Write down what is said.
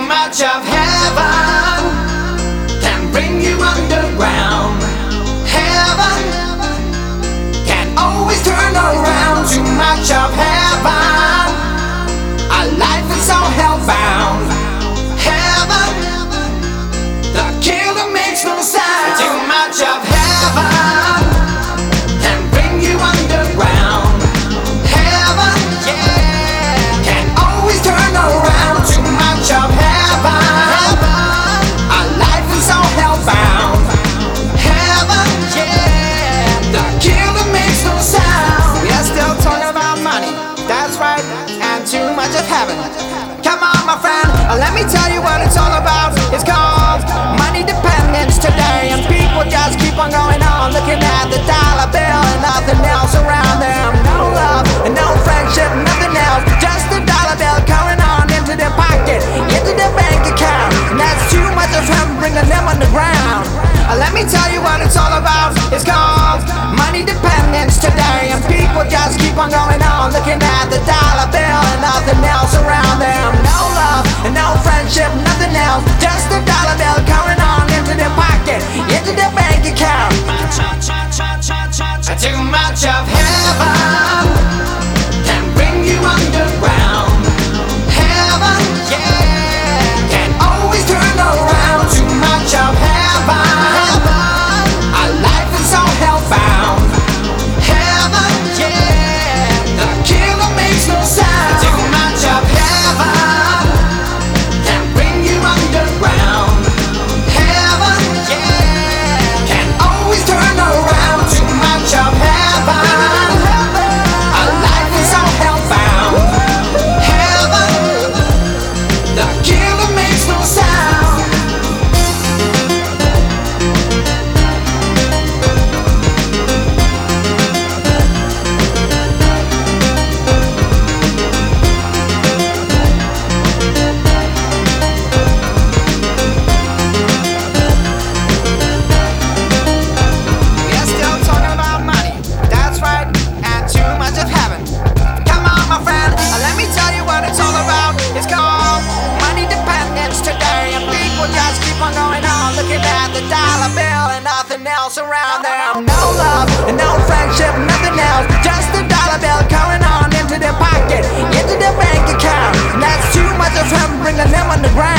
much of heaven can bring you underground. Heaven can always turn around. Too much of heaven, our life is so hellbound. Heaven, the killer makes no sound. Too much of heaven can bring you underground. Heaven, yeah, can always turn around. Too much of heaven, our life is so hellbound. Heaven, yeah, the killer makes no sound. We are still talking about money, that's right, and too much of heaven. Come on, my friend, let me tell you what it's all about. It's called money dependence today, and people just keep on going on, looking at the dollar bill and nothing else around them. No love and no friendship, nothing else, just the dollar bill coming on into their pocket, into their bank account, and that's too much of him bringing them underground. Let me tell you what it's all about. It's called money dependence today, and people just keep on going on, looking at the dollar bill and nothing else around them. No love and no friendship, nothing else, just the dollar bill coming on into their pocket, into their bank account. Too much of heaven can bring you underground. Heaven, yeah, can always turn around. Too much of heaven, our life is so hellbound. Heaven, yeah, the killer makes no sound. Too much of heaven can bring you underground. Heaven, yeah, can always turn around. Too much of heaven, our life is so hellbound. Heaven, the killer makes no sound. We're still talking about money, that's right, and too much of heaven. Come on, my friend, let me tell you what it's all about. It's called money dependence today, and people just keep on going on, looking at the dollar bill and nothing else around them. No love and no friendship, nothing else, just the dollar bill coming on into their pocket, into their bank account, and that's too much of him bringing them underground.